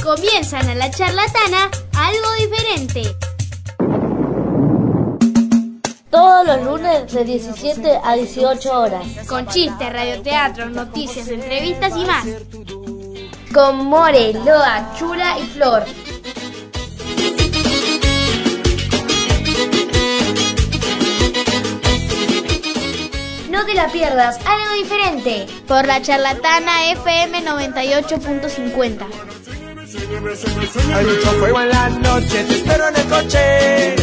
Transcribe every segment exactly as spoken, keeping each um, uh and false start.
Comienzan a La Charlatana, algo diferente. Todos los lunes de diecisiete a dieciocho horas. Con chistes, radioteatro, noticias, entrevistas y más. Con More, Loa, Chura y Flor. No te la pierdas, algo diferente. Por La Charlatana F M noventa y ocho punto cincuenta. Hay mucho fuego en la noche, te espero en el coche.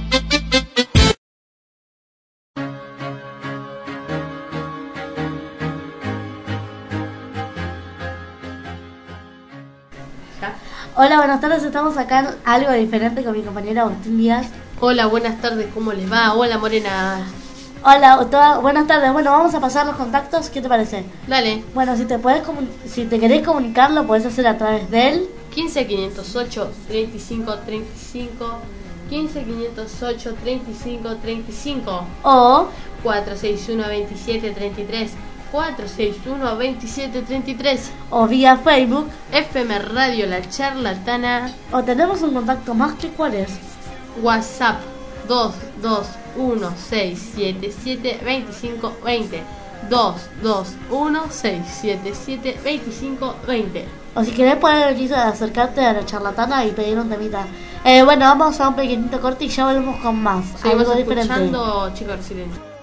Hola, buenas tardes, estamos acá en algo diferente con mi compañera Agustín Díaz. Hola, buenas tardes, ¿cómo les va? Hola, Morena. Hola, toda, buenas tardes. Bueno, vamos a pasar los contactos, ¿qué te parece? Dale. Bueno, si te puedes si te querés comunicar, lo podés hacer a través del quince quinientos ocho treinta y cinco treinta y cinco, quince quinientos ocho treinta y cinco treinta y cinco o cuatro seis uno veintisiete treinta y tres, cuatro seis uno veintisiete treinta y tres o vía Facebook F M Radio La Charlatana. O tenemos un contacto más, que ¿cuál es? WhatsApp dos dos uno seis siete siete dos cinco dos cero, dos dos uno seis siete siete dos cinco dos cero. O si querés poder venir a acercarte a La Charlatana y pedir un temita. Eh, bueno, vamos a un pequeñito corte y ya volvemos con más. Seguimos algo escuchando, diferente. Chicos, silencio.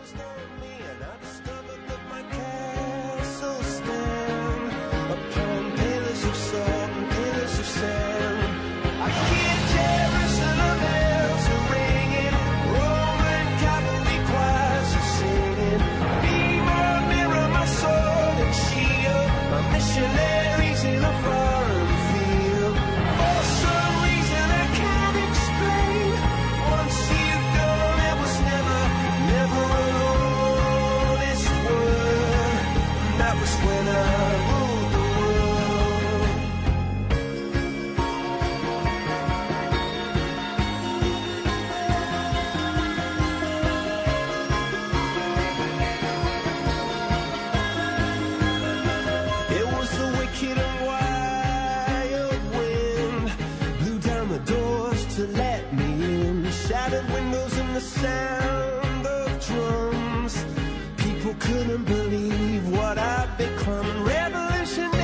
Sound of drums, people couldn't believe what I'd become. Revolutionaries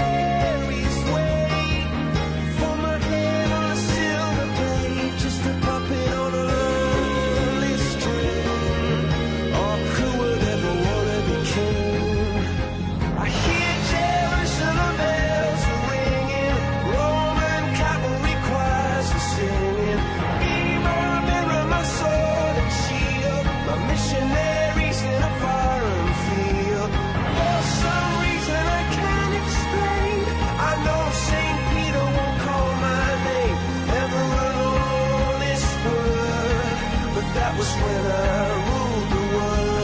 wait for my head on a silver blade, just a puppet on a lonely string. Oh, who would ever wanna be king? I hear Jerusalem bells ringing, Roman cavalry choirs are singing. Be my mirror, my soul. Missionaries in a foreign field. For some reason I can't explain, I know Saint Peter won't call my name ever alone this world, but that was when I ruled the world.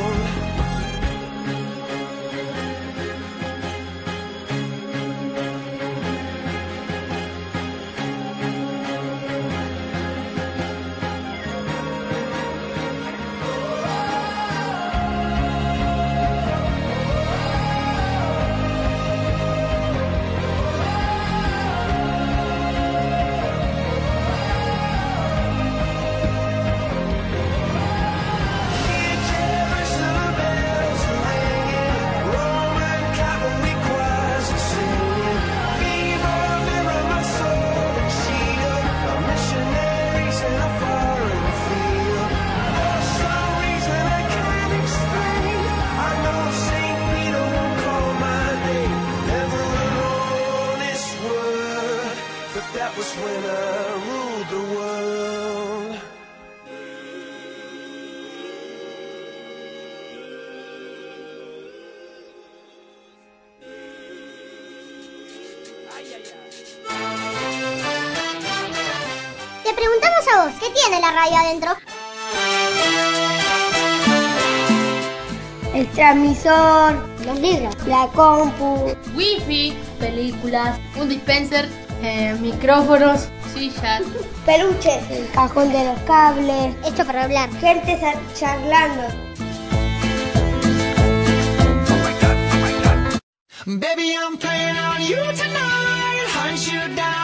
Te preguntamos a vos, ¿qué tiene la radio adentro? El transmisor, los libros, la compu, wifi, películas, un dispenser, eh, micrófonos, sillas, peluches, el cajón de los cables, esto para hablar, gente charlando. Baby, I'm playing on you tonight. Hunt you down.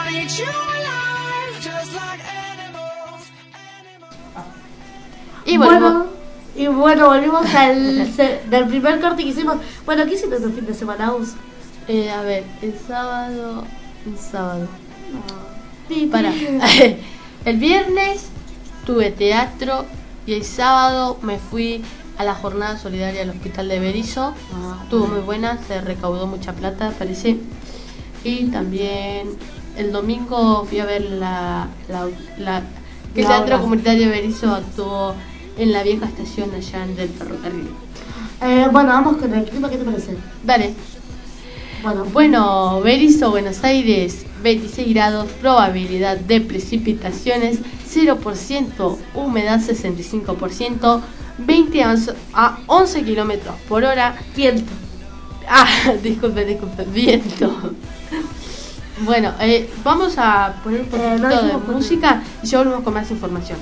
volvemos. bueno, y bueno, volvimos al se- del primer corte que hicimos. Bueno, ¿qué hiciste este fin de semana, vos? Eh, a ver, el sábado. El sábado. Sí, Para. El viernes tuve teatro y el sábado me fui a la jornada solidaria del hospital de Berisso. Ah, Estuvo muy buena, se recaudó mucha plata, parece. Y también el domingo fui a ver la, la, la que el La Teatro obra. Comunitario de Berisso actuó en la vieja estación allá en del ferrocarril. Eh, bueno, vamos con el clima, ¿qué te parece? Dale. Bueno, Bueno, Berisso, Buenos Aires, veintiséis grados, probabilidad de precipitaciones cero por ciento, humedad sesenta y cinco por ciento, veinte a once kilómetros por hora. viento. Ah, disculpe, disculpe, viento. Bueno, eh, vamos a poner un poquito Eh, no de dijimos cuánto. música y ya volvemos con más información.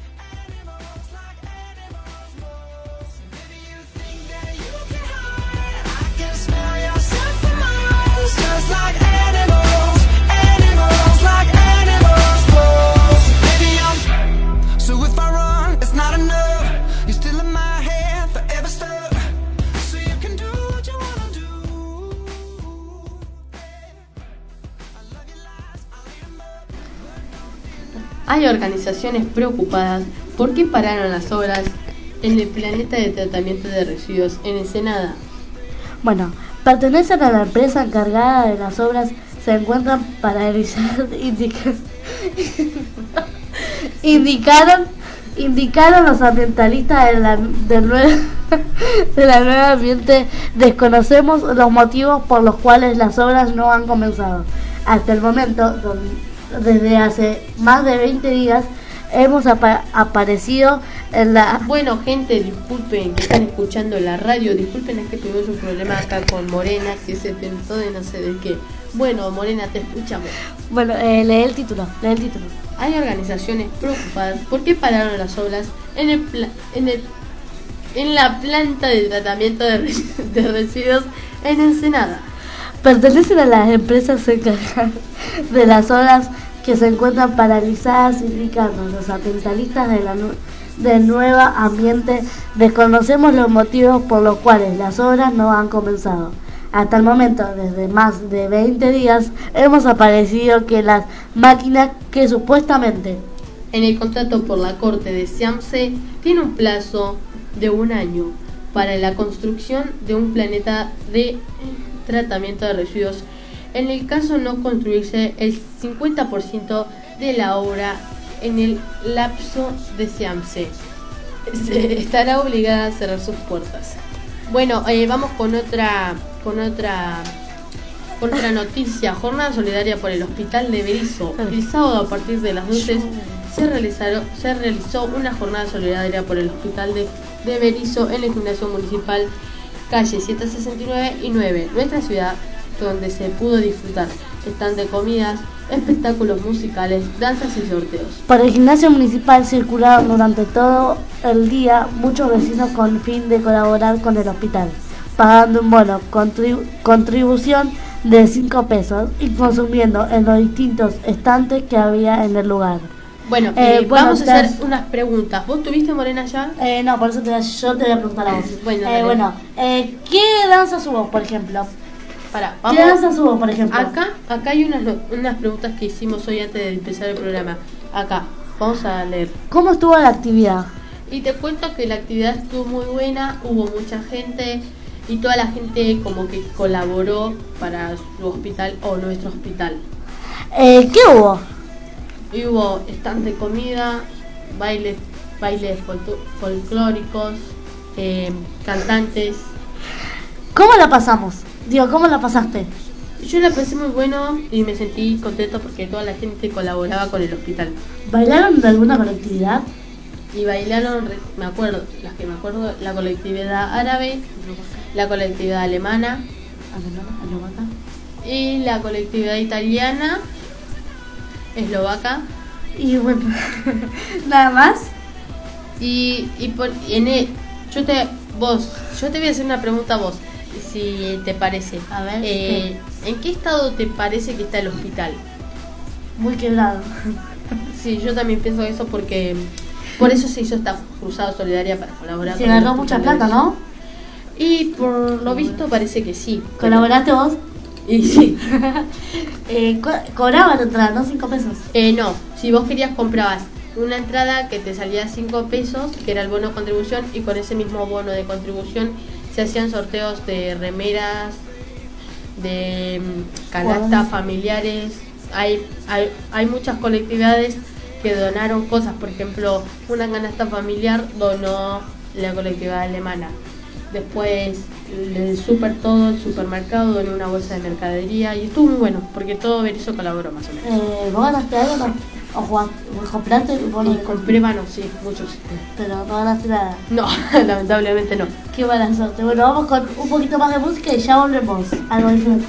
I can smell yourself for miles, just like animals, animals, like animals. Close. Baby, I'm so if I run, it's not enough. You're still in my head, forever stuck. So you can do what you wanna do. I love your lies, I'll eat 'em up. Hay organizaciones preocupadas por qué pararon las obras en el planeta de tratamiento de residuos en Ensenada. Bueno, pertenecen a la empresa encargada de las obras, se encuentran paralizadas, indica- indicaron, indicaron los ambientalistas de la, del nue- de la nueva ambiente. Desconocemos los motivos por los cuales las obras no han comenzado. Hasta el momento, don- desde hace más de veinte días, hemos apa- aparecido en la... Bueno, gente, disculpen que están escuchando la radio, disculpen es que tuvimos un problema acá con Morena, que se tentó de no sé de qué. Bueno, Morena, te escuchamos. Bueno, eh, lee el título, lee el título. Hay organizaciones preocupadas por qué pararon las obras en el, pla- en el en la planta de tratamiento de, res- de residuos en Ensenada. Pertenecen a las empresas encargadas de las obras que se encuentran paralizadas, indicando los ambientalistas de la nu- del nuevo ambiente. Desconocemos los motivos por los cuales las obras no han comenzado. Hasta el momento, desde más de veinte días, hemos aparecido que las máquinas que supuestamente En el contrato por la Corte de SIAMSE tiene un plazo de un año para la construcción de un planeta de tratamiento de residuos. En el caso no construirse el cincuenta por ciento de la obra en el lapso de SIAMSE, se estará obligada a cerrar sus puertas. Bueno, eh, vamos con otra, con otra, con otra noticia. Jornada solidaria por el Hospital de Berisso. El sábado a partir de las doce se realizaron, se realizó una jornada solidaria por el Hospital de, de Berisso en el gimnasio municipal, calle ciento sesenta y nueve y nueve, nuestra ciudad, donde se pudo disfrutar stand de comidas, espectáculos musicales, danzas y sorteos. por el gimnasio municipal circularon durante todo el día muchos vecinos con fin de colaborar con el hospital, pagando un bono contribu- contribución de cinco pesos y consumiendo en los distintos estantes que había en el lugar. Bueno, Eh, eh, bueno, vamos a te- hacer unas preguntas. ¿Vos tuviste Morena ya? Eh, no, por eso te, yo te voy a preguntar a vos. Bueno, Eh, dale. bueno eh, ¿qué danzas hubo, por ejemplo? Para, ¿Qué danzas hubo, por ejemplo? Acá, acá hay unas, no- unas preguntas que hicimos hoy antes de empezar el programa. Acá, vamos a leer. ¿Cómo estuvo la actividad? Y te cuento que la actividad estuvo muy buena, hubo mucha gente y toda la gente como que colaboró para su hospital o nuestro hospital. Eh, ¿Qué hubo? Y hubo stand de comida, bailes, bailes folclo- folclóricos, eh, cantantes. ¿Cómo la pasamos? Digo, ¿cómo la pasaste? Yo la pasé muy bueno y me sentí contento porque toda la gente colaboraba con el hospital. ¿Bailaron de alguna colectividad? Y bailaron, re- me acuerdo, las que me acuerdo, la colectividad árabe, la colectividad alemana y la colectividad italiana, eslovaca. Y bueno, nada más. Y, y por, y en el- yo te, vos, yo te voy a hacer una pregunta a vos, si te parece. A ver, Eh, ¿en qué estado te parece que está el hospital? Muy quebrado. Sí, yo también pienso eso porque Por eso se hizo esta cruzada solidaria para colaborar. Se con ganó los mucha hospitales. plata, ¿no? Y por lo visto parece que sí. ¿Colaboraste vos? Y sí. eh, co- cobraban entrada, ¿no? Cinco pesos. Eh, no, si vos querías comprabas una entrada que te salía cinco pesos, que era el bono de contribución, y con ese mismo bono de contribución se hacían sorteos de remeras, de mm, canastas Wow. familiares. Hay, hay, hay muchas colectividades que donaron cosas, por ejemplo, una canasta familiar donó la colectividad alemana. Después el super todo, el supermercado donó una bolsa de mercadería y estuvo muy bueno porque todo Berisso colaboró más o menos. Eh, ¿Vos ganaste algo no? ¿O jugaste? ¿Vos compraste? y vos Y no- compré manos, sí, muchos. Pero no ganaste nada. No, lamentablemente no. Qué mala suerte. Bueno, vamos con un poquito más de música y ya volvemos. Algo diferente.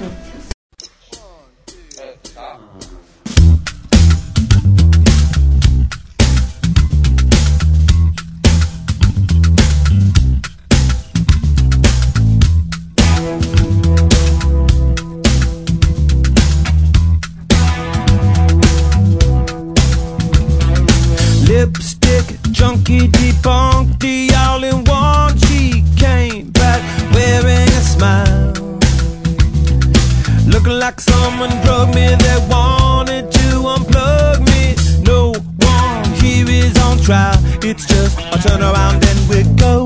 Lipstick, junkie, debunked the all in one. She came back wearing a smile, looking like someone drugged me. They wanted to unplug me. No one here is on trial. It's just a turn around and we go.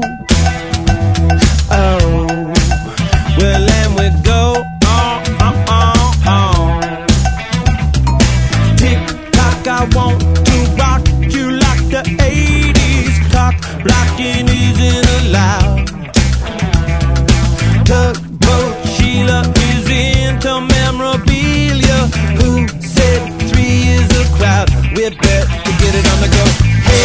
Oh, well, and we go. Oh, oh, oh, oh. Tick tock, I want to rock you like the eighties. Cock blocking isn't allowed. Tugboat Sheila is into memorabilia. Who said three is a crowd? We bet to get it on the go.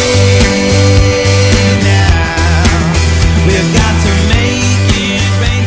Hey now, we've got to make it rain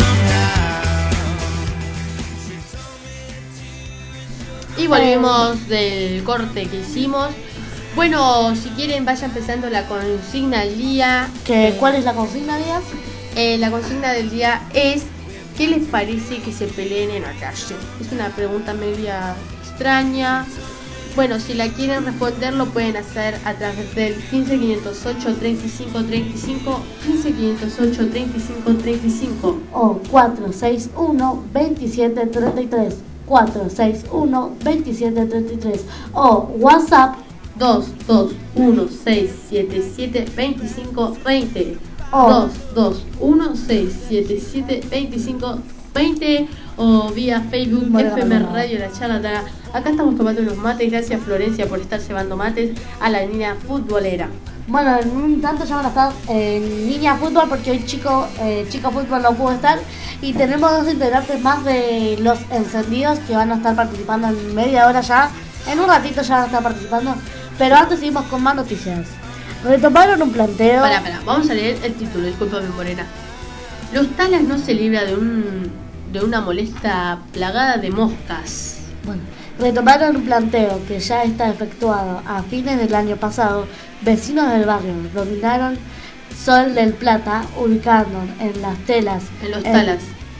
somehow. Y volvimos del corte que hicimos. Bueno, si quieren vaya empezando la consigna del día. ¿Qué, Eh, ¿Cuál es la consigna, Díaz? eh, la consigna del día es: ¿qué les parece que se peleen en la calle? Es una pregunta media extraña. Bueno, si la quieren responder lo pueden hacer a través del quince quinientos ocho treinta y cinco treinta y cinco, quince quinientos ocho treinta y cinco treinta y cinco. O cuatro seis uno, veintisiete treinta y tres. cuatro seis uno, veintisiete treinta y tres. O WhatsApp. dos dos uno seis siete siete dos cinco dos cero. Oh. dos dos uno seis siete siete dos cinco dos cero o vía Facebook Bueno, F M bueno. Radio La Charlatana. Acá estamos tomando unos mates. Gracias Florencia por estar llevando mates a la línea futbolera. Bueno, en un tanto ya van a estar en línea fútbol porque hoy chico, eh, chico fútbol no pudo estar. Y tenemos dos integrantes más de los encendidos que van a estar participando en media hora ya. En un ratito ya van a estar participando. Pero antes seguimos con más noticias. Retomaron un planteo. Pará, pará, vamos a leer el título, discúlpame Morena. Los Talas no se libra de un de una molesta plagada de moscas. Bueno, retomaron un planteo que ya está efectuado a fines del año pasado. Vecinos del barrio dominaron Sol del Plata, ubicando en las telas. En los Talas.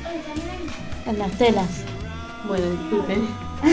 En las telas. Bueno, disculpen.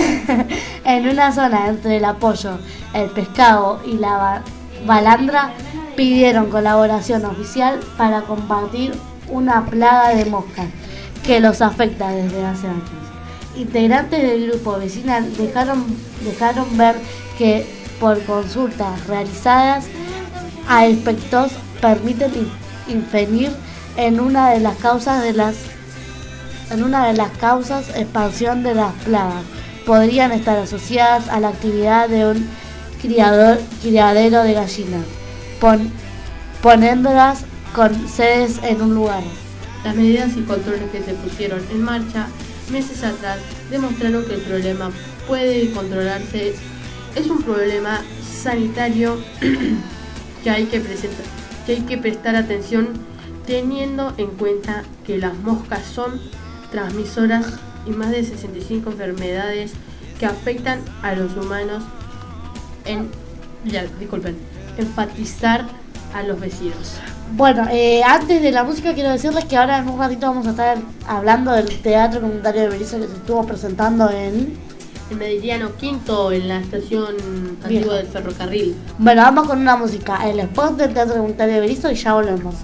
En una zona entre el apoyo, el pescado y la ba- balandra, pidieron colaboración oficial para combatir una plaga de moscas que los afecta desde hace años. Integrantes del grupo vecinal dejaron, dejaron ver que por consultas realizadas a expertos permiten in- inferir en una de las causas de las en una de las causas expansión de las plagas. Podrían estar asociadas a la actividad de un criador, criadero de gallinas, pon, poniéndolas con sedes en un lugar. Las medidas y controles que se pusieron en marcha meses atrás demostraron que el problema puede controlarse. Es un problema sanitario que hay que, presentar, que hay que prestar atención teniendo en cuenta que las moscas son transmisoras y más de sesenta y cinco enfermedades que afectan a los humanos. En, ya, disculpen, enfatizar a los vecinos. Bueno, eh, antes de la música quiero decirles que ahora en un ratito vamos a estar hablando del teatro comunitario de Berisso que se estuvo presentando en en Meridiano Quinto, en la estación antigua del ferrocarril. Bueno, vamos con una música, el spot del Teatro Comunitario de Berisso y ya volvemos.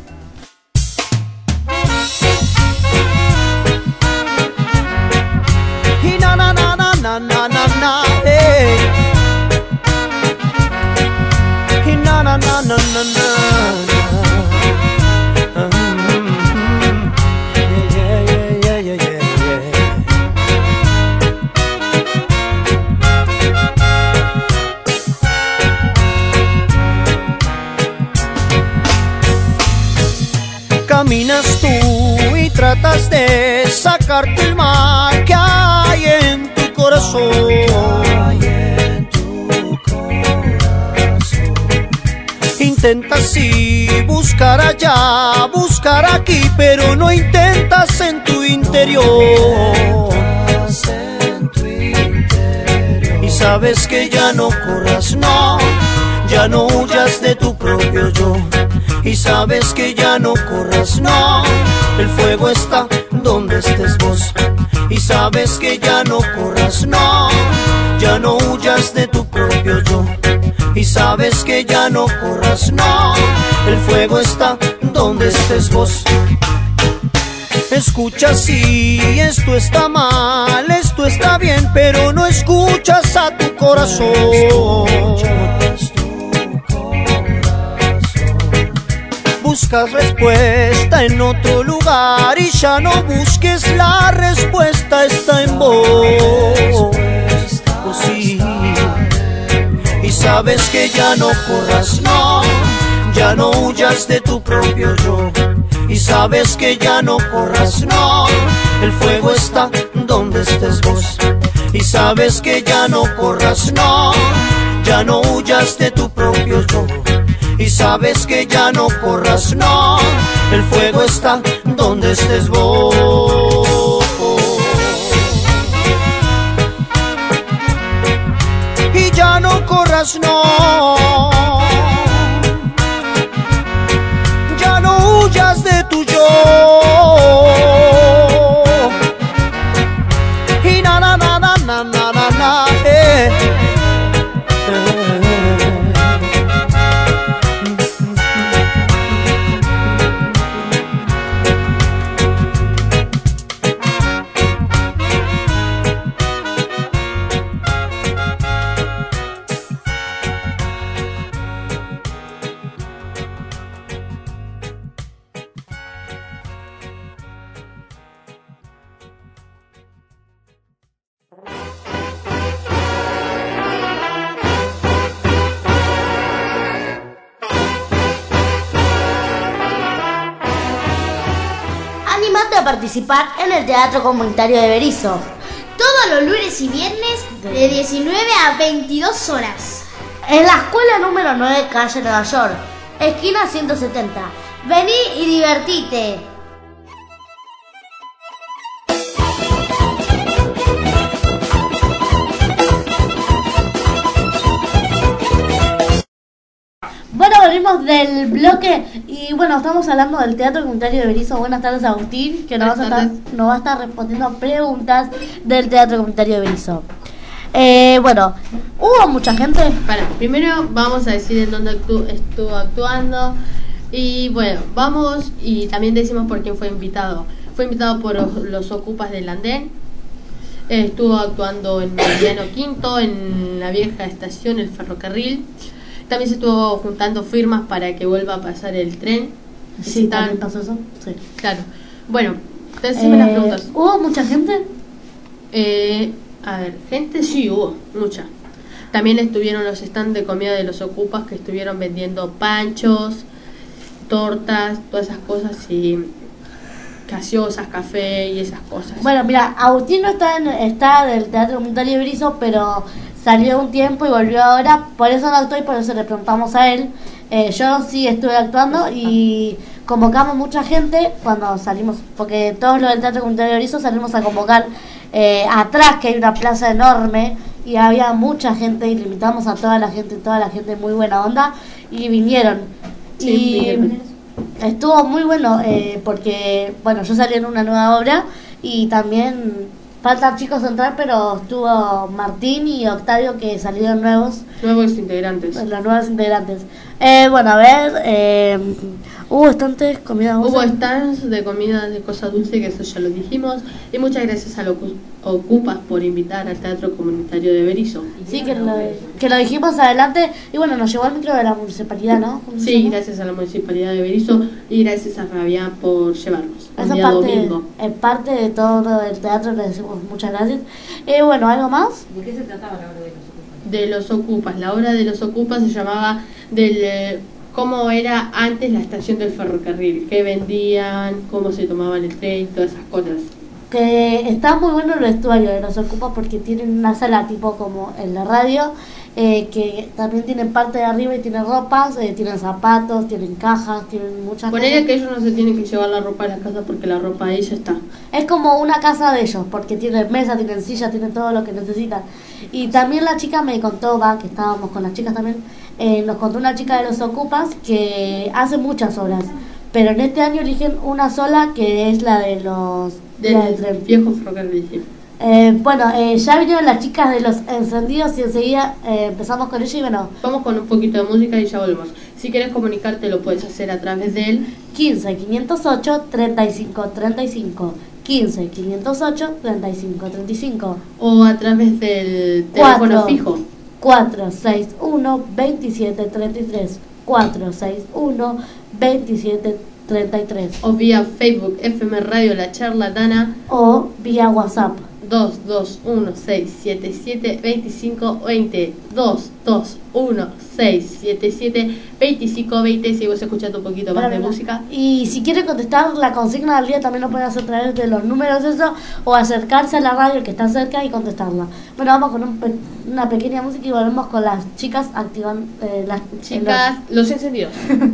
Y na na na na na na na na, hey. Y na na na na na na. Yeah, yeah, yeah, yeah, yeah, yeah. Caminas tú y tratas de sacarte el mal que hay en tu corazón. Intentas sí buscar allá, buscar aquí, pero no intentas en tu interior. Y sabes que ya no corras, no, ya no huyas de tu propio yo. Y sabes que ya no corras, no, el fuego está donde estés vos. Y sabes que ya no corras, no, ya no huyas de tu propio yo. Y sabes que ya no corras, no, el fuego está donde estés vos. Escucha, sí, esto está mal, esto está bien, pero no escuchas a tu corazón. Buscas respuesta en otro lugar y ya no busques, la respuesta está en vos. Oh, sí. Y sabes que ya no corras, no, ya no huyas de tu propio yo. Y sabes que ya no corras, no, el fuego está donde estés vos. Y sabes que ya no corras, no, ya no huyas de tu propio yo. Y sabes que ya no corras, no, el fuego está donde estés vos. Y ya no corras, no, ya no huyas de tu yo. Y na na na na na na na na, eh. A participar en el Teatro Comunitario de Berisso. Todos los lunes y viernes de diecinueve a veintidós horas. En la escuela número nueve, calle Nueva York, esquina ciento setenta. Vení y divertite. Bueno, volvimos del bloque y bueno, estamos hablando del Teatro Comunitario de Berisso. Buenas tardes, Agustín, que nos, vas a estar, nos va a estar respondiendo preguntas del Teatro Comunitario de Berisso. Eh, bueno, hubo mucha gente. Para, primero vamos a decir en dónde actu estuvo actuando. Y bueno, vamos y también decimos por quién fue invitado. Fue invitado por los, los ocupas del andén. Eh, estuvo actuando en Meridiano Quinto, en la vieja estación, el ferrocarril. También se estuvo juntando firmas para que vuelva a pasar el tren. Sí, también pasó eso. Sí. Claro. Bueno, decime eh, las preguntas. ¿Hubo mucha gente? Eh, a ver, gente sí hubo, mucha. También estuvieron los stands de comida de los ocupas que estuvieron vendiendo panchos, tortas, todas esas cosas y gaseosas, café y esas cosas. Bueno, mira, Agustín no está, en, está del Teatro Comunitario de Berisso, pero salió un tiempo y volvió ahora, por eso no actuó y por eso le preguntamos a él. Eh, yo sí estuve actuando y convocamos mucha gente cuando salimos, porque todos los del Teatro Comunitario de Berisso salimos a convocar eh, atrás, que hay una plaza enorme, y había mucha gente y le invitamos a toda la gente, toda la gente muy buena onda, y vinieron. Sí, y vinieron. Estuvo muy bueno, eh, porque, bueno, yo salí en una nueva obra y también faltan chicos entrar, pero estuvo Martín y Octavio que salieron nuevos, Nuevos integrantes. los nuevos integrantes. Eh, bueno, a ver, eh, hubo bastantes comidas Hubo dulces. stands de comida de cosas dulces, que eso ya lo dijimos. Y muchas gracias a los Ocupas por invitar al Teatro Comunitario de Berizo. Sí, que lo, que lo dijimos adelante. Y bueno, nos llevó el micro de la municipalidad, ¿no? ¿Cómo se Sí, llama? gracias a la Municipalidad de Berizo y gracias a Fabián por llevarnos. Un Esa día parte, domingo. es parte de todo el teatro, le decimos muchas gracias. Eh, bueno, ¿algo más? ¿De qué se trataba la obra de los ocupas? De los Ocupas. La obra de los Ocupas se llamaba del eh, cómo era antes la estación del ferrocarril, qué vendían, cómo se tomaban el tren, todas esas cosas. Que está muy bueno el vestuario de los Ocupas porque tienen una sala tipo como en la radio, eh, que también tienen parte de arriba y tienen ropas, eh, tienen zapatos, tienen cajas, tienen muchas Ponele cosas. que ellos no se tienen que llevar la ropa a la casa porque la ropa ahí ya está. Es como una casa de ellos, porque tienen mesa, tienen silla, tienen todo lo que necesitan. Y también la chica me contó, va, que estábamos con las chicas también, eh, nos contó una chica de los Ocupas que hace muchas obras, pero en este año eligen una sola que es la de los... la del Del tren. viejo ferrocarril. Sí. Eh, bueno, eh, ya vinieron las chicas de los encendidos y enseguida eh, empezamos con ellos y bueno, Vamos con un poquito de música y ya volvemos. Si quieres comunicarte lo puedes hacer a través del quince, quinientos ocho, treinta y cinco, treinta y cinco, quince, quinientos ocho, treinta y cinco, treinta y cinco, o a través del teléfono Cuatro. fijo. cuatro seis uno, veintisiete, treinta y tres, cuatro seis uno, veintisiete, treinta y tres O vía Facebook F M Radio La Charlatana o vía WhatsApp. dos dos uno seis siete siete dos cinco dos cero dos dos uno seis siete siete dos cinco dos cero. Sigo escuchando un poquito más de música. Y si quieren contestar la consigna del día también lo pueden hacer a través de los números eso o acercarse a la radio que está cerca y contestarla. Bueno, vamos con un pe- una pequeña música y volvemos con las chicas activando eh, las Chicas, los encendidos.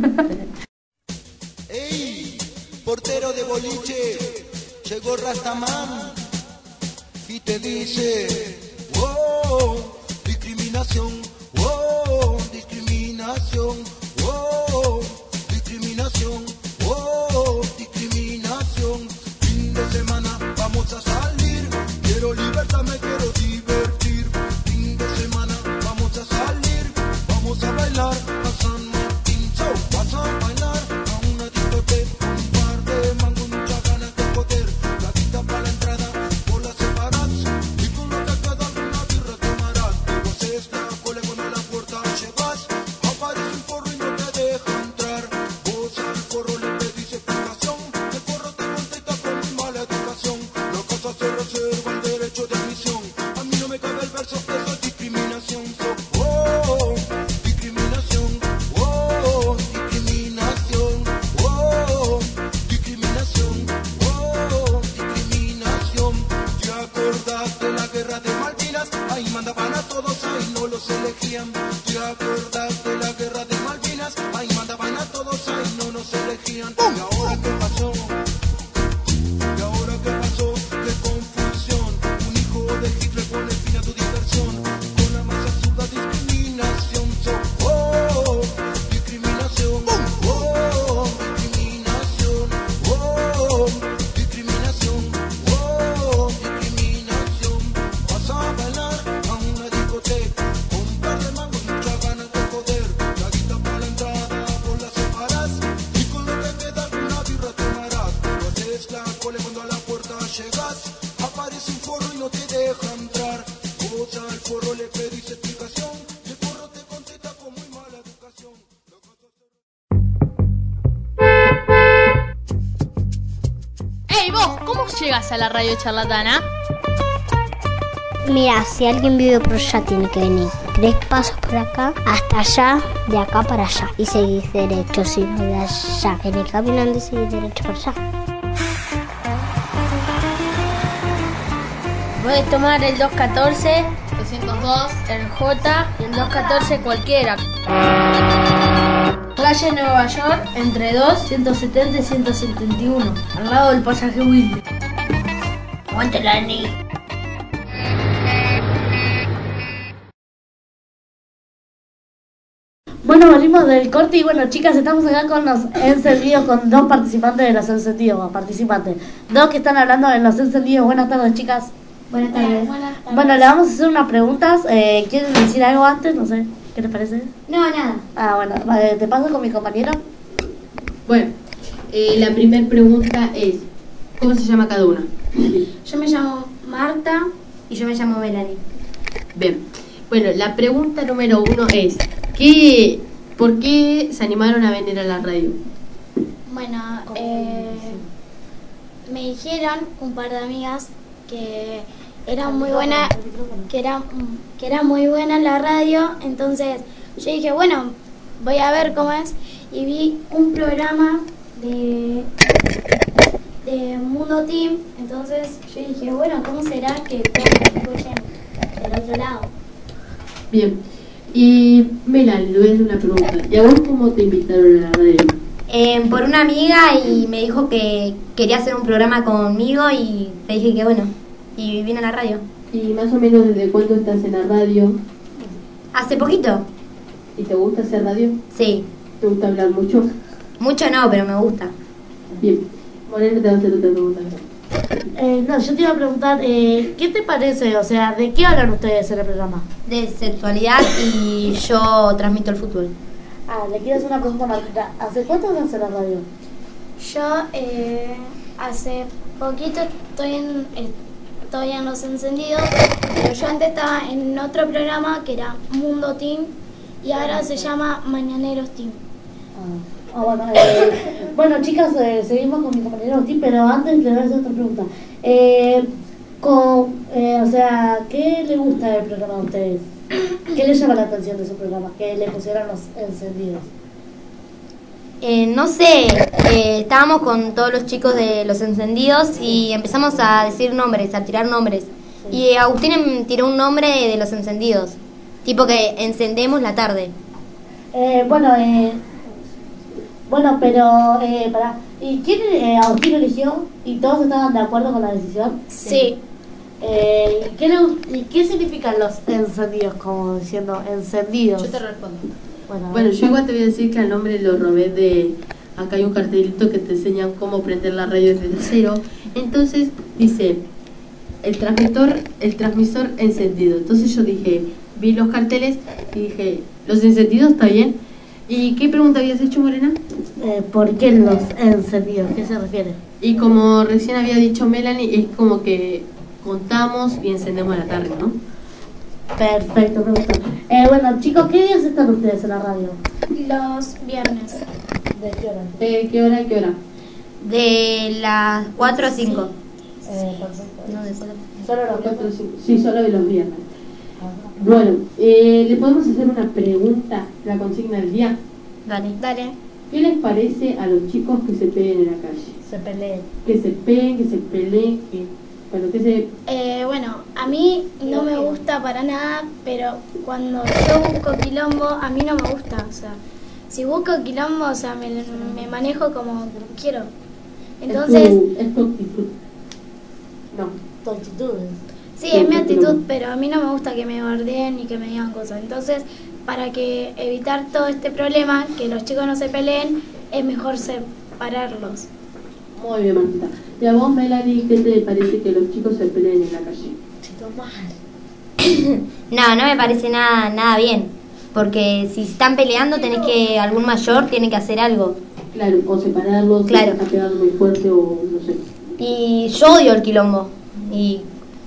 ¡Ey! Portero de boliche, llegó Rastaman y te dice, oh, discriminación, oh, discriminación, oh, discriminación, oh, discriminación. Fin de semana vamos a salir, quiero libertad, me quiero divertir. Fin de semana vamos a salir, vamos a bailar a San Martín. So, vas a bailar a una discoteca, un par de mangos, muchas ganas de poder. La quita para la entrada, por las separadas, y con lo que queda una birra tomarás. Luego haces la cola cuando a la puerta llegas, aparece un forro y no te deja entrar. Vos al forro le pedís explicación, el forro te contesta con muy mala educación. La casa se reserva el derecho de admisión, a mí no me cabe el verso, eso es discriminación. So, oh, discriminación, oh, discriminación, oh, discriminación, oh, discriminación. ¿Te acordás de la guerra de Malvinas? Ahí mandaban a todos, ahí no los elegían. ¿Te acordás de la guerra de Malvinas? Ahí mandaban a todos, ahí no nos elegían. ¿Y ahora qué pasó? ¿Y ahora qué pasó? ¡Qué confusión! Un hijo de Hitler pone fin a tu diversión con la más absurda discriminación. So, oh, discriminación, oh, discriminación, oh, discriminación, oh, discriminación. Vas a bailar a una discoteca con un par de mangos, muchas ganas de joder. La guita para la entrada, por las separas, y con lo que queda una birra tomarás. Pero haces la cola cuando a la puerta llegas, aparece un forro y no te deja entrar. Vos al forro le pedís explicación, y el forro te contesta con muy mala educación. La casa se ¡Ey, vos! ¿Cómo llegas a la radio charlatana? Mira, si alguien vive por allá tiene que venir tres pasos por acá, hasta allá, de acá para allá. Y seguís derecho, si no de allá. Venís caminando y seguís derecho por allá. Puedes tomar el doscientos catorce, doscientos dos. el J y el doscientos catorce cualquiera. Calle Nueva York, entre dos, ciento setenta y ciento setenta y uno, al lado del pasaje Wilde. Aguante la ni. Bueno, volvimos del corte y bueno, chicas, estamos acá con los encendidos, con dos participantes de los encendidos, o participantes, dos que están hablando de los encendidos. Buenas tardes, chicas. Buenas tardes. Buenas tardes. Bueno, le vamos a hacer unas preguntas. Eh, ¿Quieren decir algo antes? No sé. ¿Qué les parece? No, nada. Ah, bueno. Vale, ¿te paso con mi compañero? Bueno, eh, la primera pregunta es, ¿cómo se llama cada una? Yo me llamo Marta y yo me llamo Melanie. Bien. Bueno, la pregunta número uno es, ¿qué, ¿por qué se animaron a venir a la radio? Bueno, eh, me dijeron un par de amigas que era muy buena, que era, que era muy buena la radio, entonces yo dije, bueno, voy a ver cómo es, y vi un programa de, de Mundo Team, entonces yo dije, bueno, ¿cómo será que todos me escuchen del otro lado? Bien. Y Melanie, le voy a hacer una pregunta. ¿Y a vos cómo te invitaron a la radio? Eh, por una amiga y me dijo que quería hacer un programa conmigo y le dije que bueno. Y vine a la radio. ¿Y más o menos desde cuándo estás en la radio? ¿Hace poquito? ¿Y te gusta hacer radio? Sí. ¿Te gusta hablar mucho? Mucho no, pero me gusta. Bien. Moreno te va a hacer otra pregunta. Eh, no, yo te iba a preguntar, eh, ¿qué te parece? O sea, ¿de qué hablan ustedes en el programa? De sexualidad y yo transmito el fútbol. Ah, le quiero hacer una pregunta, Marta. ¿Hace cuánto estás en la radio? Yo eh, hace poquito estoy en, estoy en Los Encendidos, pero yo antes estaba en otro programa que era Mundo Team y ahora se llama Mañaneros Team. Ah. Ah, bueno, eh, bueno, chicas, eh, seguimos con mi compañero Tim, pero antes le voy a hacer otra pregunta. Eh, con, eh, o sea, ¿qué le gusta del programa a ustedes? ¿Qué les llama la atención de su programa? ¿Qué le pusieron los encendidos? Eh, no sé, eh, estábamos con todos los chicos de Los Encendidos y empezamos a decir nombres, a tirar nombres. Sí. Y Agustín em- tiró un nombre de Los Encendidos, tipo que encendemos la tarde. Eh, bueno, eh, bueno, pero, eh, pará. ¿Y quién eh, Agustín eligió? ¿Y todos estaban de acuerdo con la decisión? Sí. Eh, ¿y, qué le, ¿Y qué significan los encendidos? Como diciendo encendidos. Yo te respondo. Bueno, a Bueno, ver. yo igual te voy a decir que el nombre lo robé de... Acá hay un cartelito que te enseñan cómo prender la radio desde cero. Entonces dice, el transmisor, el transmisor encendido. Entonces yo dije, vi los carteles y dije, ¿los encendidos está bien? ¿Y qué pregunta habías hecho, Morena? Eh, ¿Por qué los encendidos? ¿Qué se refiere? Y como recién había dicho Melanie, es como que contamos y encendemos a la tarde, ¿no? Perfecto, me gustó. Eh, bueno, chicos, ¿qué días están ustedes en la radio? Los viernes. ¿De qué hora? ¿De qué hora a qué hora? De las cuatro a cinco. Eh, perfecto. No, de cuatro. Solo los Cuatro o cinco. Sí, solo de los viernes. Bueno, eh, ¿le podemos hacer una pregunta, la consigna del día? Dale. Dale. ¿Qué les parece a los chicos que se peguen en la calle? Se peleen. Que se peguen, que se peleen, que... Bueno, que se... Eh, bueno, a mí no me gusta para nada, pero cuando yo busco quilombo, a mí no me gusta. O sea, si busco quilombo, o sea, me, me manejo como quiero. Entonces, Es tu, es tu actitud. No. Tu actitudes. sí, es mi actitud, pero a mí no me gusta que me bardeen ni que me digan cosas. Entonces, para que evitar todo este problema, que los chicos no se peleen, es mejor separarlos. Muy bien, Martita. Y a vos, Melanie, ¿qué te parece que los chicos se peleen en la calle? No, no me parece nada, nada bien. Porque si están peleando, tenés que, algún mayor tiene que hacer algo. Claro, o separarlos, Claro. si está pegando muy fuerte o no sé. Y yo odio el quilombo. Y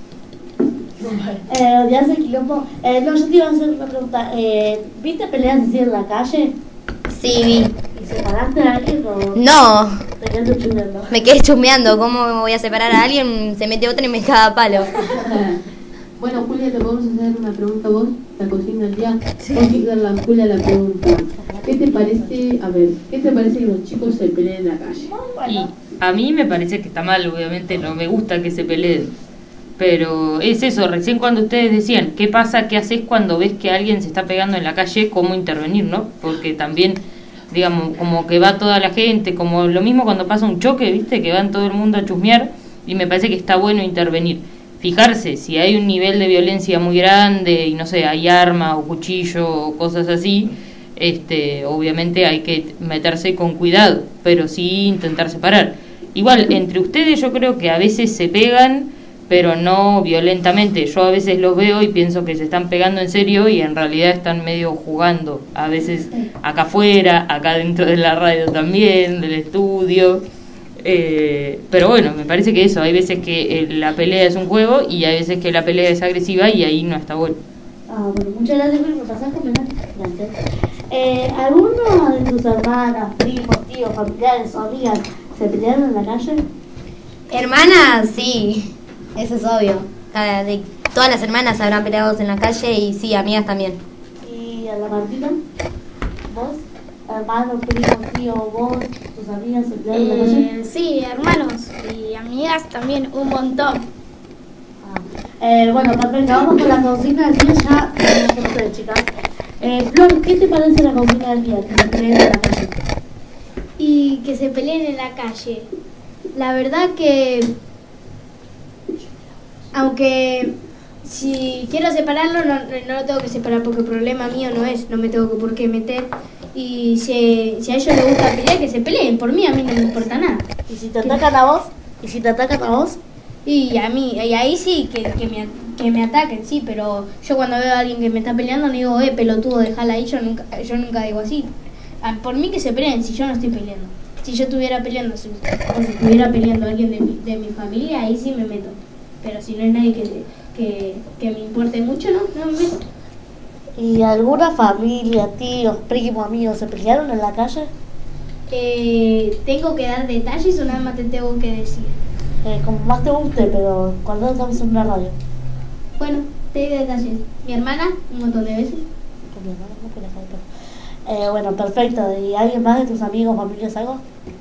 Eh, ¿odias el quilombo? Eh, no, yo te iba a hacer una pregunta. Eh, ¿Viste peleas así en la calle? sí, vi. ¿Y separaste a alguien o No, te quedaste chumbeando? me quedé chusmeando. ¿Cómo me voy a separar a alguien? Se mete otra y me caga a palo. Bueno, Julia, te podemos hacer una pregunta a vos, la consigna del día. Vos que dar la Julia la pregunta. ¿Qué te parece, a ver, qué te parece que los chicos se peleen en la calle? Y a mí me parece que está mal, obviamente no me gusta que se peleen. Pero es eso, recién cuando ustedes decían, ¿qué pasa, qué haces cuando ves que alguien se está pegando en la calle? ¿Cómo intervenir, no? Porque también, digamos, como que va toda la gente, como lo mismo cuando pasa un choque, ¿viste? Que van todo el mundo a chusmear y me parece que está bueno intervenir. Fijarse, si hay un nivel de violencia muy grande y no sé, hay arma o cuchillo o cosas así, este, obviamente hay que meterse con cuidado, pero sí intentar separar. Igual, entre ustedes yo creo que a veces se pegan, pero no violentamente. Yo a veces los veo y pienso que se están pegando en serio y en realidad están medio jugando. A veces acá afuera, acá dentro de la radio también, del estudio. Eh, pero bueno, me parece que eso, hay veces que eh, la pelea es un juego y hay veces que la pelea es agresiva y ahí no está bueno. Ah, bueno, muchas gracias por pasar con Gracias. Eh, ¿Alguno de tus hermanas, primos, tíos, familiares o amigas se pelearon en la calle? Hermanas, sí, eso es obvio. Cada- de- todas las hermanas habrán peleado en la calle y sí, amigas también. ¿Y a la Martina? ¿Vos? ¿Hermano, primo, tío, vos, tus amigas se pelearon en la calle? Eh, sí, hermanos y amigas también un montón. Eh, bueno, perfecto, vamos con la consigna del día, ya tenemos con ustedes, chicas. Eh, Flor, ¿qué te parece la consigna del día? Que se peleen en la calle. Y que se peleen en la calle. La verdad que, aunque si quiero separarlo, no, no lo tengo que separar porque el problema mío no es, no me tengo que por qué meter. Y si, si a ellos les gusta pelear, que se peleen. Por mí, a mí no me importa nada. ¿Y si te atacan a vos? ¿Y si te atacan a vos? Y a mí, y ahí sí, que, que, me, que me ataquen, sí, pero yo cuando veo a alguien que me está peleando, no digo, eh, pelotudo, dejala ahí, yo nunca, yo nunca digo así. Ah, por mí que se peleen, si yo no estoy peleando. Si yo estuviera peleando, si, o si estuviera peleando alguien de mi, de mi familia, ahí sí me meto. Pero si no es nadie que, que, que me importe mucho, no, no me meto. ¿Y alguna familia, tíos, primos, amigos se pelearon en la calle? Eh, ¿Tengo que dar detalles o nada más te tengo que decir? Eh, como más te guste, pero cuando estamos en una radio. Bueno, te doy detalles. Mi hermana, un montón de veces. Con mi hermana, no con la cara. Eh, bueno, perfecto. ¿Y alguien más de tus amigos, familias, algo?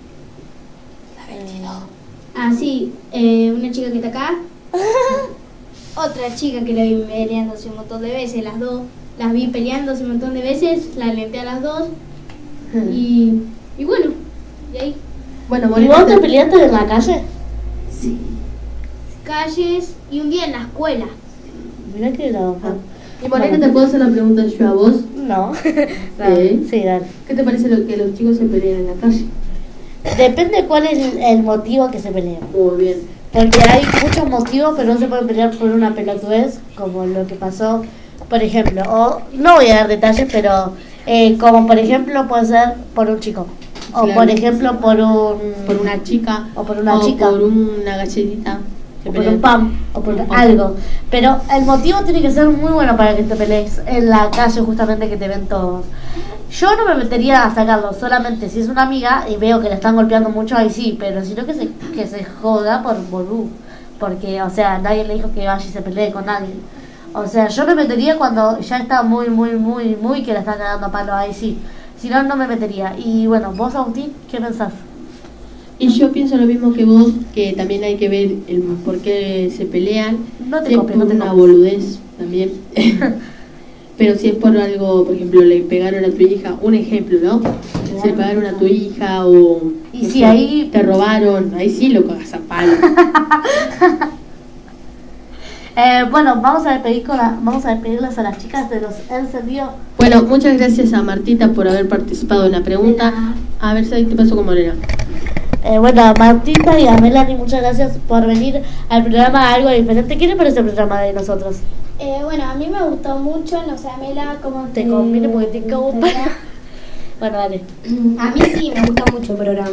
Eh, Ah, sí, eh, una chica que está acá. Otra chica que la vi peleándose un montón de veces, las dos. Las vi peleándose un montón de veces, la alenté a las dos. Y, y bueno, y ahí. Bueno, ¿Y Morena, vos te te- peleaste en la calle? Sí. Calles y un día en la escuela. Mirá que era. y Morena, ¿te puedo hacer la pregunta yo a vos? No. Sí. Sí, dale. ¿Qué te parece lo que los chicos se peleen en la calle? Depende cuál es el- el motivo que se peleen. Muy bien. Porque hay muchos motivos, pero no se pueden pelear por una pelotudez, como lo que pasó, por ejemplo, o no voy a dar detalles, pero eh, como por ejemplo puede ser por un chico, o Claro. por ejemplo por un Por una chica. o por una o chica, por una galletita. se o por pelean. un pan, o por Un pan. algo. Pero el motivo tiene que ser muy bueno para que te pelees en la calle, justamente que te ven todos. Yo no me metería a sacarlo, solamente si es una amiga y veo que la están golpeando mucho, ahí sí, pero si no que se, que se joda por bolú. Porque, o sea, nadie le dijo que vaya y se pelee con nadie. O sea, yo me metería cuando ya está muy, muy, muy, muy que la están cagando a palo, ahí sí. Si no, no me metería. Y bueno, vos, Agustín, ¿qué pensás? Y yo pienso lo mismo que vos, que también hay que ver el por qué se pelean. No te Si es copies, por no te una copies. boludez también. Pero si es por algo, por ejemplo, le pegaron a tu hija, un ejemplo, ¿no? Si le pegaron a tu hija o Y no si sé, ahí- te robaron, ahí sí lo cagas a palo. Eh, bueno, vamos a despedir con la, vamos a despedirles a las chicas de los encendidos. Bueno, muchas gracias a Martita por haber participado en la pregunta. A ver si te pasó con Morena. Eh, bueno, a Martita y a Melanie, muchas gracias por venir al programa Algo Diferente. ¿Qué les parece el programa de nosotros? Eh, bueno, a mí me gustó mucho, no sé, Amela, cómo Te conviene porque te cago un gustaría? palo. Bueno, dale. A mí sí, me gusta mucho el programa.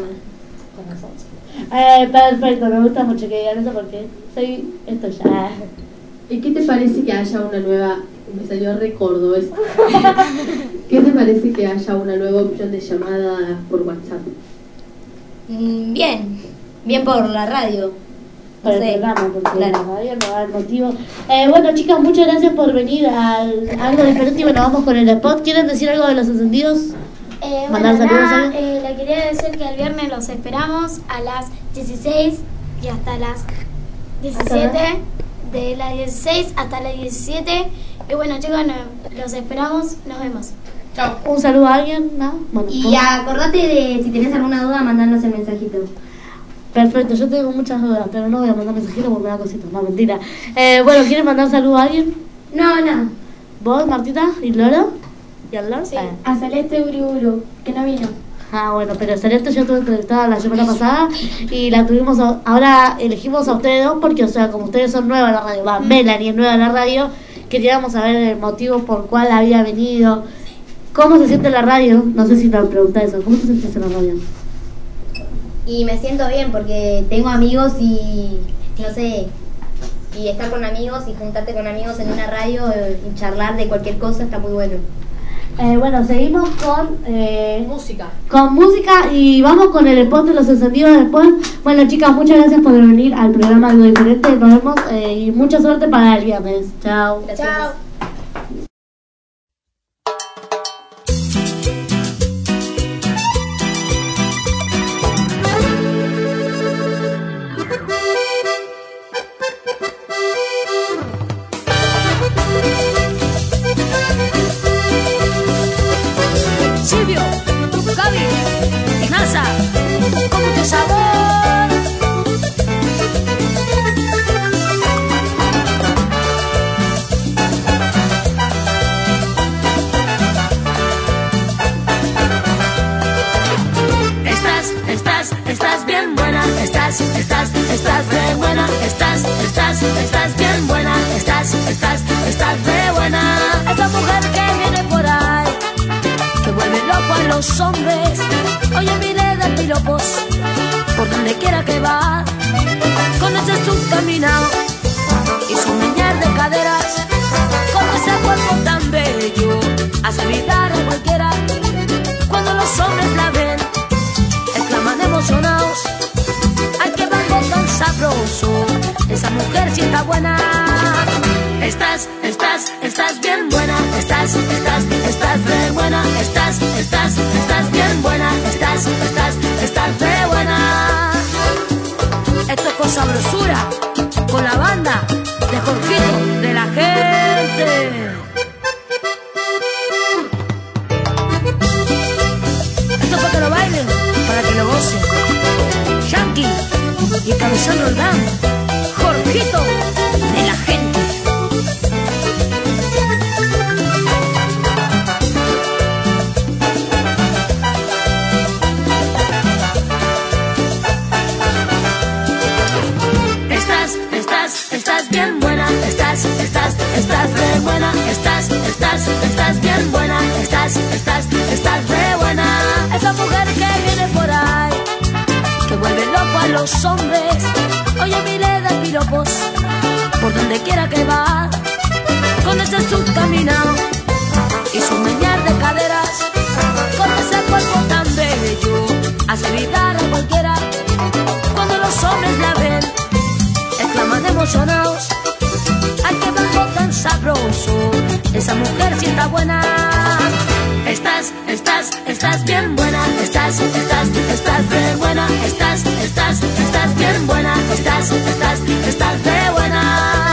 Eh, perfecto, me gusta mucho que digan eso porque soy esto ya. ¿Y qué te parece que haya una nueva... Me salió re cordobés. ¿Qué te parece que haya una nueva opción de llamadas por WhatsApp? Mm, bien, bien por la radio. Por el Sí, programa, porque claro. la radio no da el motivo. Eh, bueno, chicas, muchas gracias por venir al Algo Diferente y bueno, vamos con el spot. ¿Quieren decir algo de los encendidos? Eh, Mandar bueno, saludos, nada, ¿eh? eh, le quería decir que el viernes los esperamos a las dieciséis y hasta las diecisiete. De las dieciséis hasta las diecisiete. Y bueno, chicos, no- los esperamos. Nos vemos. Chao. ¿Un saludo a alguien? ¿No? Bueno, Y ¿vos? acordate de, si tenés alguna duda, mandarnos el mensajito. Perfecto, yo tengo muchas dudas, pero no voy a mandar mensajeros porque me da cositas. No, mentira. Eh, bueno, ¿quieren mandar saludo a alguien? No, no. ¿Vos, Martita? ¿Y Loro? ¿Y Alonso? Sí, a Celeste Uriburu, que no vino. Ah, bueno, pero Celeste yo tuve entrevistada la semana pasada y la tuvimos, a- ahora elegimos a ustedes dos porque, o sea, como ustedes son nuevas en la radio, va, Melanie es nueva en la radio, queríamos saber el motivo por cuál había venido, cómo se siente la radio, no sé si te pregunta eso, ¿cómo te sientes en la radio? Y me siento bien porque tengo amigos y, no sé, y estar con amigos y juntarte con amigos en una radio eh, y charlar de cualquier cosa está muy bueno. Eh, bueno, seguimos con eh, Música. con música y vamos con el spot de los encendidos después. Bueno, chicas, muchas gracias por venir al programa Algo Diferente. Nos vemos eh, y mucha suerte para el viernes. Chao. Gracias. Chao. Silvio, Gaby, Ignaza, con mucho sabor. Estás, estás, estás bien buena. Estás, estás, estás re buena. Estás, estás, estás bien buena. Estás, estás, estás re buena. Esta mujer que viene por ahí que vuelve loco a los hombres. Oye, mire de piropos por donde quiera que va. Conoce su caminado y su meñar de caderas. Con ese cuerpo tan bello hace olvidar a cualquiera. Cuando los hombres la ven, exclaman emocionados: ¡ay, qué bango tan sabroso! Esa mujer sí está buena. Estás, estás, estás bien buena. Estás, estás, estás re buena. Estás, estás, estás bien buena. Estás, estás, estás re buena. Esto es con sabrosura, con la banda de Jorgito, de la gente. Esto es para que lo bailen, para que lo gocen. Yankee y Cabezón Roldán, Jorgito, de la gente. Estás, estás, estás bien buena. Estás, estás, estás re buena. Estás, estás, estás bien buena. Estás, estás, estás re buena. Esa mujer que viene por ahí, que vuelve loco a los hombres. Oye, mire de piropos por donde quiera que va. Conoce su caminado y su meñar de caderas. Con ese cuerpo tan bello hace olvidar a cualquiera. Cuando los hombres la ven, exclaman emocionados: ¡ay, qué bango tan sabroso! Esa mujer sí está buena. Estás, estás, estás bien buena. Estás, estás, estás re buena. Estás, estás, estás bien buena. Estás, estás, estás re buena.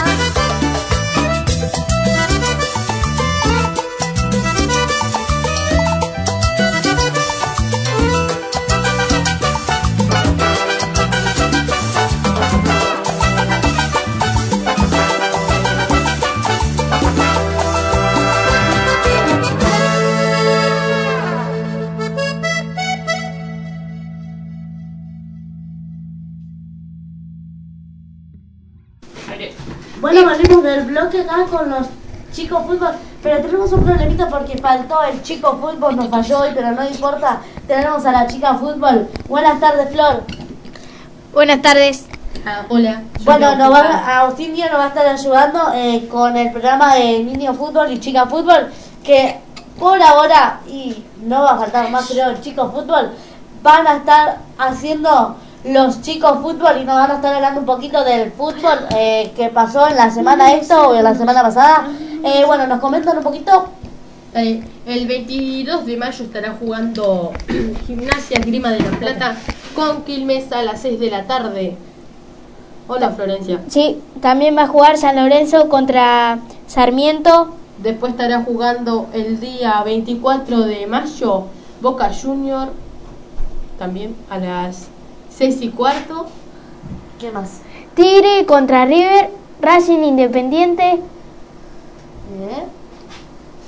Bueno, volvimos del bloque acá con los chicos fútbol, pero tenemos un problemita porque faltó el chico fútbol, nos falló hoy, pero no importa, tenemos a la chica fútbol. Buenas tardes, Flor. Buenas tardes. Ah, hola. Yo Bueno, creo nos que- va, Agustín Díaz nos va a estar ayudando eh, con el programa de niño fútbol y chica fútbol, que por ahora, y no va a faltar más creo el chico fútbol, van a estar haciendo los chicos fútbol y nos van a estar hablando un poquito del fútbol eh, que pasó en la semana esta o en la semana pasada. Eh, bueno, nos comentan un poquito. Eh, el veintidós de mayo estará jugando Gimnasia Esgrima de La Plata con Quilmes a las seis de la tarde. Hola, Florencia. Sí, también va a jugar San Lorenzo contra Sarmiento. Después estará jugando el día veinticuatro de mayo Boca Junior, también a las seis y cuarto. ¿Qué más? Tigre contra River. Racing Independiente. Bien.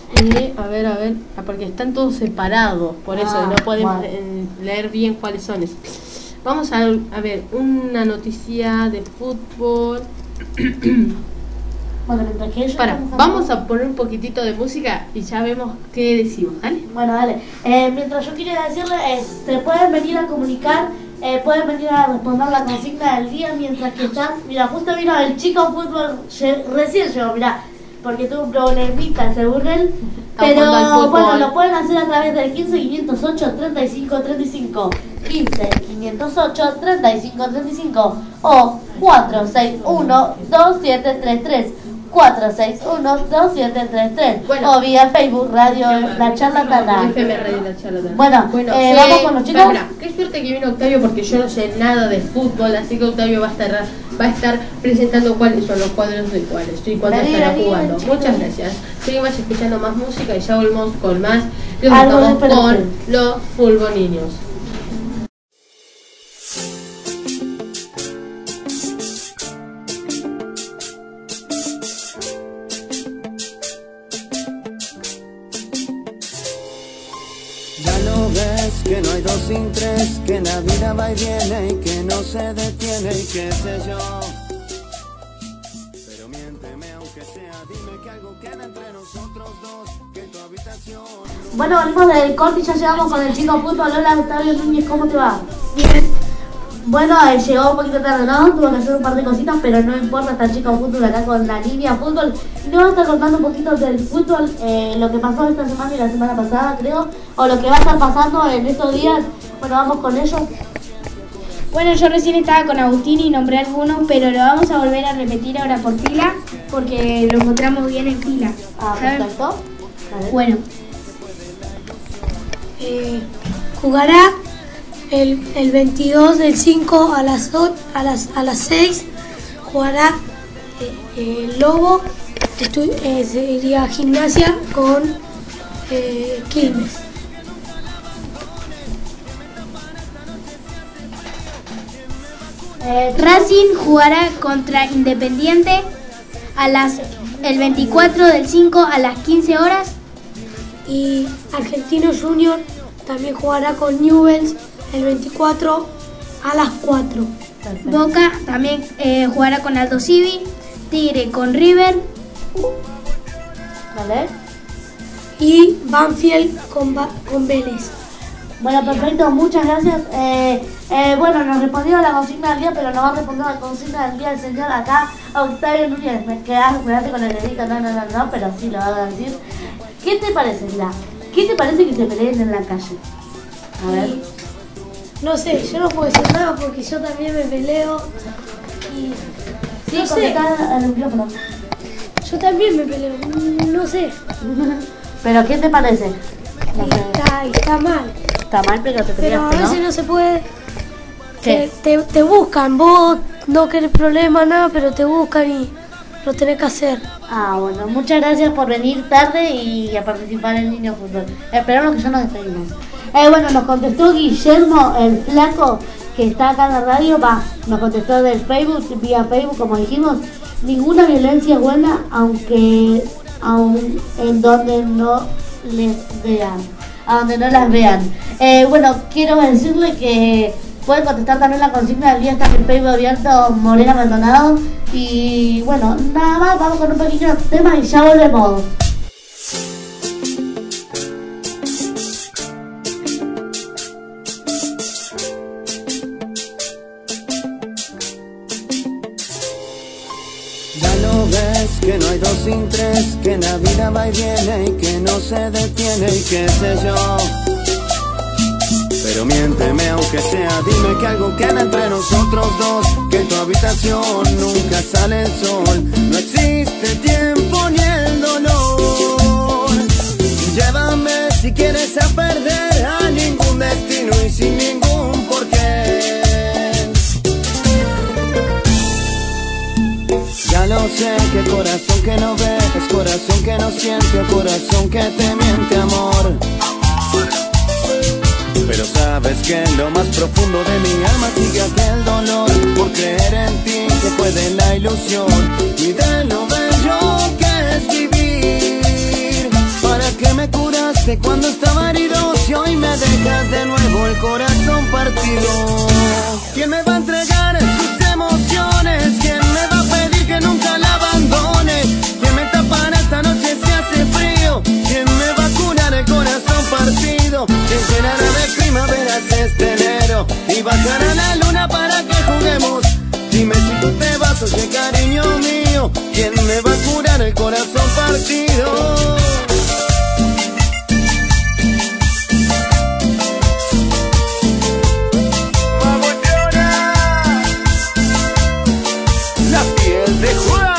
Eh, a ver, a ver, ah, porque están todos separados, por eso Ah, no podemos bueno. eh, leer bien cuáles son esos. Vamos a, a ver, una noticia de fútbol. Bueno, mientras que ellos Para, están buscando- vamos a poner un poquitito de música y ya vemos qué decimos, ¿vale? Bueno, dale. Eh, mientras yo quería decirle, eh, se pueden venir a comunicar, eh, pueden venir a responder la consigna del día mientras que están. Mira, justo vino el chico fútbol, lle- recién llegó, mira, porque tuvo un problemita según él. Está Pero jugando al fútbol. bueno, lo pueden hacer a través del quince quinientos ocho treinta y cinco treinta y cinco. quince quinientos ocho treinta y cinco treinta y cinco o cuatro seis uno dos siete tres tres. cuatro seis uno dos siete tres tres. Bueno. O vía Facebook Radio La Charlatana. F M Radio La Charlatana. Bueno, eh, vamos con los chicos. Mira, qué suerte que vino Octavio porque yo no sé nada de fútbol, así que Octavio va a estar va a estar presentando cuáles son los cuadros de cuáles y cuándo Vení, estará vení, jugando. chicos. Muchas gracias. Seguimos escuchando más música y ya volvemos con más. Los Algo estamos de con espérate. los fútbol niños. Ya lo ves que no hay dos sin tres, que la vida va y viene y que no se detiene y qué sé yo. Pero miénteme aunque sea, dime que algo queda entre nosotros dos, que tu habitación. Bueno, venimos del corte y ya llegamos con el chico fútbol. Hola, Octavio Núñez, ¿cómo te va? Bueno, eh, llegó un poquito tarde, ¿no? Tuvo que hacer un par de cositas, pero no importa, está el chico fútbol acá con la línea fútbol. Y nos va a estar contando un poquito del fútbol, eh, lo que pasó esta semana y la semana pasada, creo, o lo que va a estar pasando en estos días. Bueno, vamos con ellos. Bueno, yo recién estaba con Agustín y nombré algunos, pero lo vamos a volver a repetir ahora por fila, porque lo encontramos bien en fila. Ah, ¿saben? perfecto. Vale. Bueno, Eh, jugará el, el veintidós del cinco a las, o- a las, a las seis. Jugará eh, el Lobo, estu- eh, sería Gimnasia con eh, Quilmes. Eh, Racing jugará contra Independiente a las el veinticuatro del cinco a las quince horas. Y Argentino Junior también jugará con Newell's el veinticuatro a las cuatro. perfecto. Boca también eh, jugará con Aldo Civi. Tigre con River. Vale. Y Banfield con, Ba- con Vélez. Bueno, perfecto, muchas gracias. Eh, eh, bueno, nos respondió a la consigna del día, pero nos va a responder a la consigna del día el señor acá, Octavio Núñez. Me quedas, quedaste con el dedito, no, no, no, no, pero sí lo va a decir. ¿Qué te parece, mira? ¿Qué te parece que se peleen en la calle? A ver. Y no sé, yo no puedo decir nada porque yo también me peleo. Y Sí, no sé, contestá al micrófono. yo también me peleo. mm, No sé, ¿Pero qué te parece? No y sé. está, y está mal. Está mal, pero te Pero peleas, a veces ¿no? no se puede. ¿Qué? Te, te, te buscan, vos no querés problema, nada, pero te buscan y lo tenés que hacer. Ah, bueno, muchas gracias por venir tarde y a participar en Niño Fútbol. Esperamos que ya nos despedimos. Eh, bueno, nos contestó Guillermo, el flaco, que está acá en la radio, va, nos contestó del Facebook, vía Facebook, como dijimos, ninguna violencia es buena, aunque aun en donde no les vean, a donde no las vean. Eh, bueno, quiero decirle que pueden contestar también la consigna del día, está en el Facebook abierto, Morena Maldonado. Y bueno, nada más, vamos con un pequeño tema y ya volvemos. Ya lo ves que no hay dos sin tres, que la vida va y viene y que no se detiene y qué sé yo. Pero miénteme aunque sea, dime que algo queda entre nosotros dos, que en tu habitación nunca sale el sol, no existe tiempo ni el dolor. Llévame si quieres a perder a ningún destino y sin ningún porqué. Ya lo sé, que corazón que no ve es corazón que no siente, corazón que te miente, amor. Pero sabes que en lo más profundo de mi alma sigue aquel dolor por creer en ti que puede la ilusión y de lo bello que es vivir. Para curaste cuando estaba herido y hoy me dejas de nuevo el corazón partido? ¿Quién me va a entregar sus emociones? ¿Quién me va a pedir que nunca la abandone? ¿Quién me tapará esta noche si hace frío? ¿Quién me va a curar el corazón partido? ¿Quién llenará de primaveras este enero y bajará la luna para que juguemos? Dime si tú te vas, oye cariño mío, ¿quién me va a curar el corazón partido? La piel de Juan.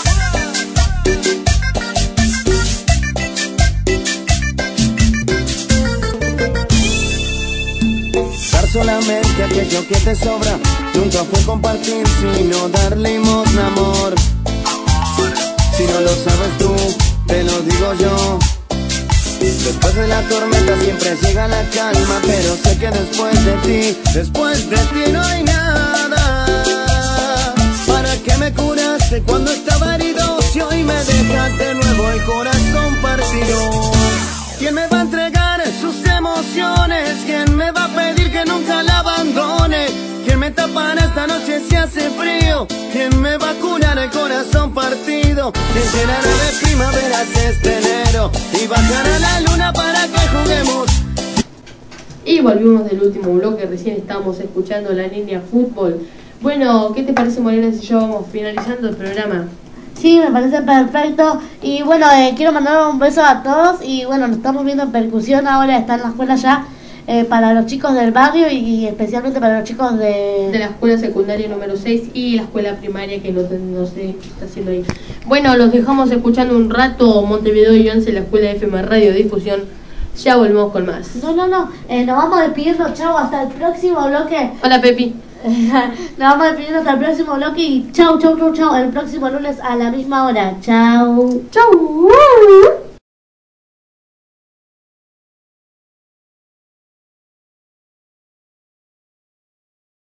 Dar solamente aquello que te sobra, nunca fue compartir sino dar limosna, amor. Si no lo sabes tú, te lo digo yo. Después de la tormenta siempre llega la calma, pero sé que después de ti, después de ti no hay nada. ¿Para qué me curaste cuando estaba herido si hoy me dejas de nuevo el corazón partido? ¿Quién me va a entregar sus emociones? ¿Quién me va a pedir que nunca la abandone? ¿Quién me tapará esta noche si hace frío? ¿Quién me va a curar el corazón partido? ¿Quién llenará de primaveras este enero y bajará la luna para que juguemos? Y volvimos del último bloque, recién estábamos escuchando La Niña Fútbol. Bueno, ¿qué te parece, Morena, si ya vamos finalizando el programa? Sí, me parece perfecto. Y bueno, eh, quiero mandar un beso a todos. Y bueno, nos estamos viendo en percusión ahora, está en la escuela ya. Eh, para los chicos del barrio y, y especialmente para los chicos de... de la escuela secundaria número seis y la escuela primaria que no, no sé qué está haciendo ahí. Bueno, los dejamos escuchando un rato Montevideo y once, la escuela F M Radio Difusión. Ya volvemos con más. No, no, no, eh, nos vamos despidiendo, chau, hasta el próximo bloque. Hola, Pepi. Nos vamos despidiendo hasta el próximo bloque y chau, chau, chau, chau, el próximo lunes a la misma hora. Chau. Chau.